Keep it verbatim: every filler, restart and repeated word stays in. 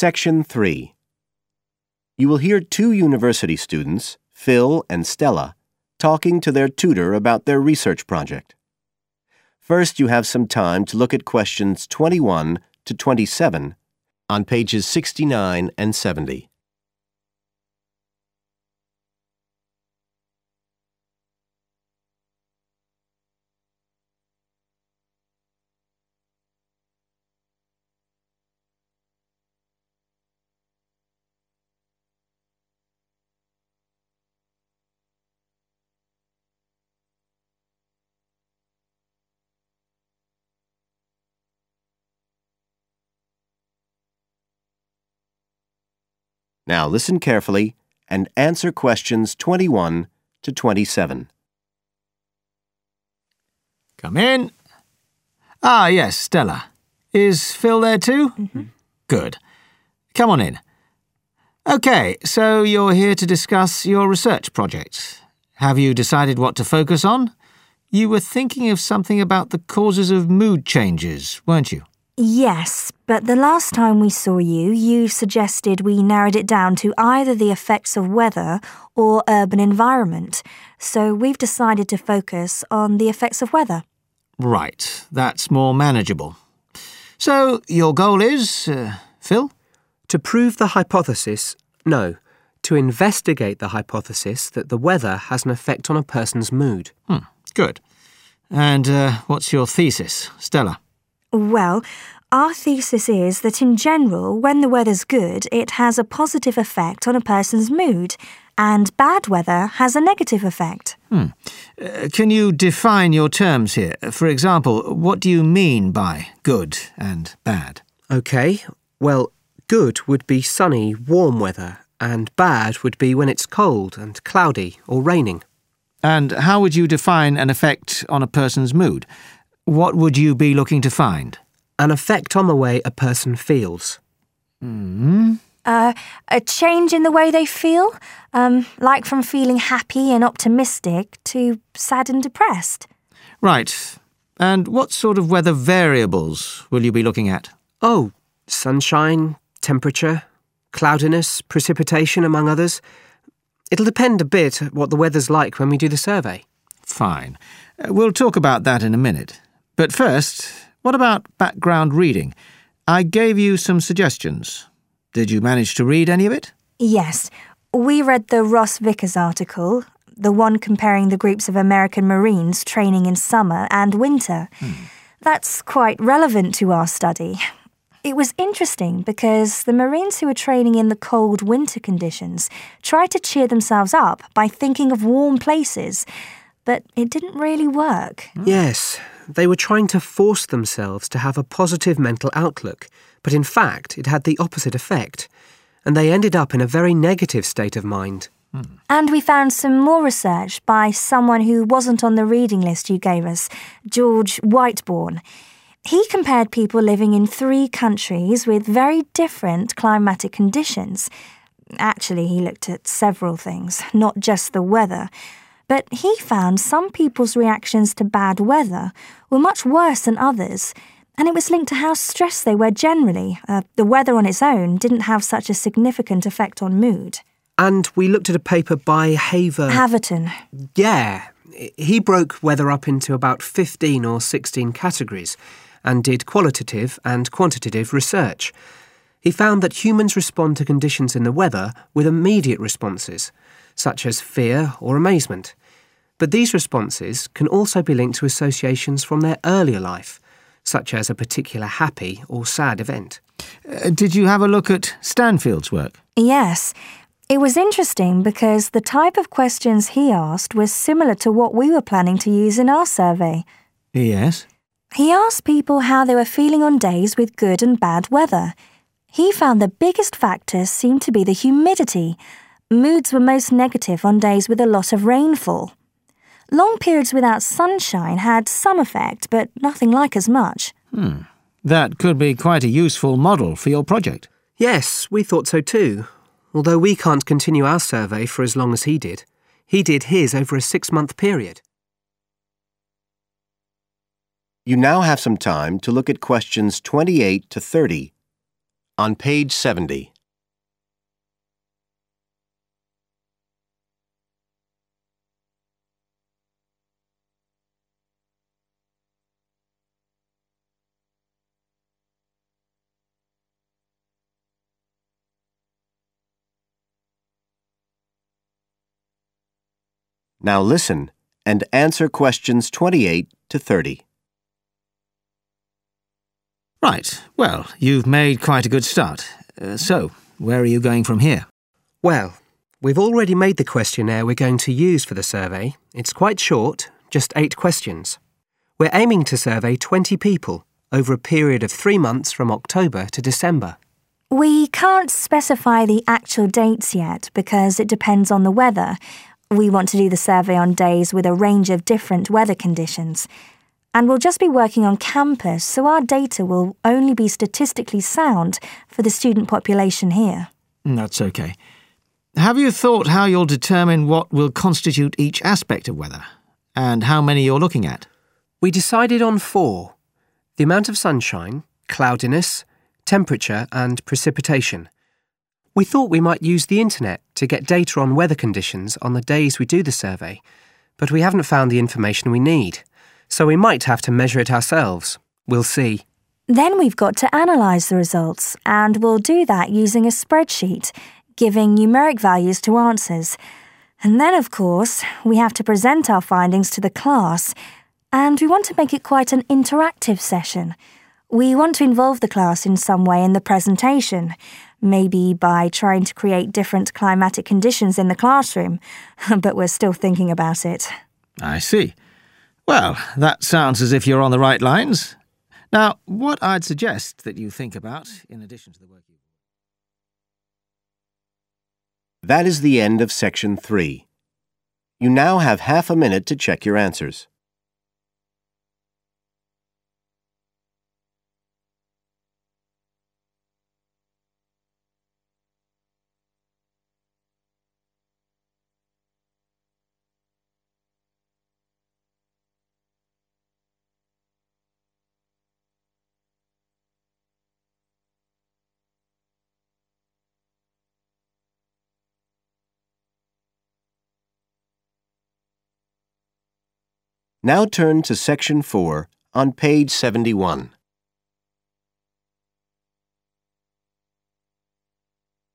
Section three. You will hear two university students, Phil and Stella, talking to their tutor about their research project. First, you have some time to look at questions twenty-one to twenty-seven on pages sixty-nine and seventy. Now listen carefully and answer questions twenty-one to twenty-seven. Come in. Ah, yes, Stella. Is Phil there too? Mm-hmm. Good. Come on in. OK, so you're here to discuss your research project. Have you decided what to focus on? You were thinking of something about the causes of mood changes, weren't you? Yes, but the last time we saw you, you suggested we narrowed it down to either the effects of weather or urban environment. So we've decided to focus on the effects of weather. Right, that's more manageable. So your goal is, uh, Phil? To prove the hypothesis, no, to investigate the hypothesis that the weather has an effect on a person's mood. Hmm, good. And uh, what's your thesis, Stella? Well, our thesis is that in general, when the weather's good, it has a positive effect on a person's mood, and bad weather has a negative effect. Hmm. Uh, can you define your terms here? For example, what do you mean by good and bad? OK, well, good would be sunny, warm weather, and bad would be when it's cold and cloudy or raining. And how would you define an effect on a person's mood? What would you be looking to find? An effect on the way a person feels. Mm-hmm. Uh, a change in the way they feel, um, like from feeling happy and optimistic to sad and depressed. Right. And what sort of weather variables will you be looking at? Oh, sunshine, temperature, cloudiness, precipitation, among others. It'll depend a bit what the weather's like when we do the survey. Fine. Uh, we'll talk about that in a minute. But first, what about background reading? I gave you some suggestions. Did you manage to read any of it? Yes. We read the Ross Vickers article, the one comparing the groups of American Marines training in summer and winter. Hmm. That's quite relevant to our study. It was interesting because the Marines who were training in the cold winter conditions tried to cheer themselves up by thinking of warm places, but it didn't really work. Yes, they were trying to force themselves to have a positive mental outlook, but in fact it had the opposite effect, and they ended up in a very negative state of mind. Hmm. And we found some more research by someone who wasn't on the reading list you gave us, George Whiteborn. He compared people living in three countries with very different climatic conditions. Actually, he looked at several things, not just the weather. But he found some people's reactions to bad weather were much worse than others, and it was linked to how stressed they were generally. Uh, the weather on its own didn't have such a significant effect on mood. And we looked at a paper by Haver... Haverton. Yeah. He broke weather up into about fifteen or sixteen categories and did qualitative and quantitative research. He found that humans respond to conditions in the weather with immediate responses, such as fear or amazement. But these responses can also be linked to associations from their earlier life, such as a particular happy or sad event. Uh, did you have a look at Stanfield's work? Yes. It was interesting because the type of questions he asked was similar to what we were planning to use in our survey. Yes. He asked people how they were feeling on days with good and bad weather. He found the biggest factor seemed to be the humidity. Moods were most negative on days with a lot of rainfall. Long periods without sunshine had some effect, but nothing like as much. Hmm. That could be quite a useful model for your project. Yes, we thought so too. Although we can't continue our survey for as long as he did. He did his over a six-month period. You now have some time to look at questions twenty-eight to thirty on page seventy. Now listen and answer questions twenty-eight to thirty. Right, well, you've made quite a good start. Uh, so, where are you going from here? Well, we've already made the questionnaire we're going to use for the survey. It's quite short, just eight questions. We're aiming to survey twenty people over a period of three months from October to December. We can't specify the actual dates yet because it depends on the weather. We want to do the survey on days with a range of different weather conditions. And we'll just be working on campus, so our data will only be statistically sound for the student population here. That's okay. Have you thought how you'll determine what will constitute each aspect of weather, and how many you're looking at? We decided on four: the amount of sunshine, cloudiness, temperature and precipitation. We thought we might use the internet to get data on weather conditions on the days we do the survey, but we haven't found the information we need, so we might have to measure it ourselves. We'll see. Then we've got to analyse the results, and we'll do that using a spreadsheet, giving numeric values to answers. And then, of course, we have to present our findings to the class, and we want to make it quite an interactive session. We want to involve the class in some way in the presentation, maybe by trying to create different climatic conditions in the classroom, but we're still thinking about it. I see. Well, that sounds as if you're on the right lines. Now, what I'd suggest that you think about, in addition to the work you... That is the end of section three. You now have half a minute to check your answers. Now turn to section four on page seventy-one.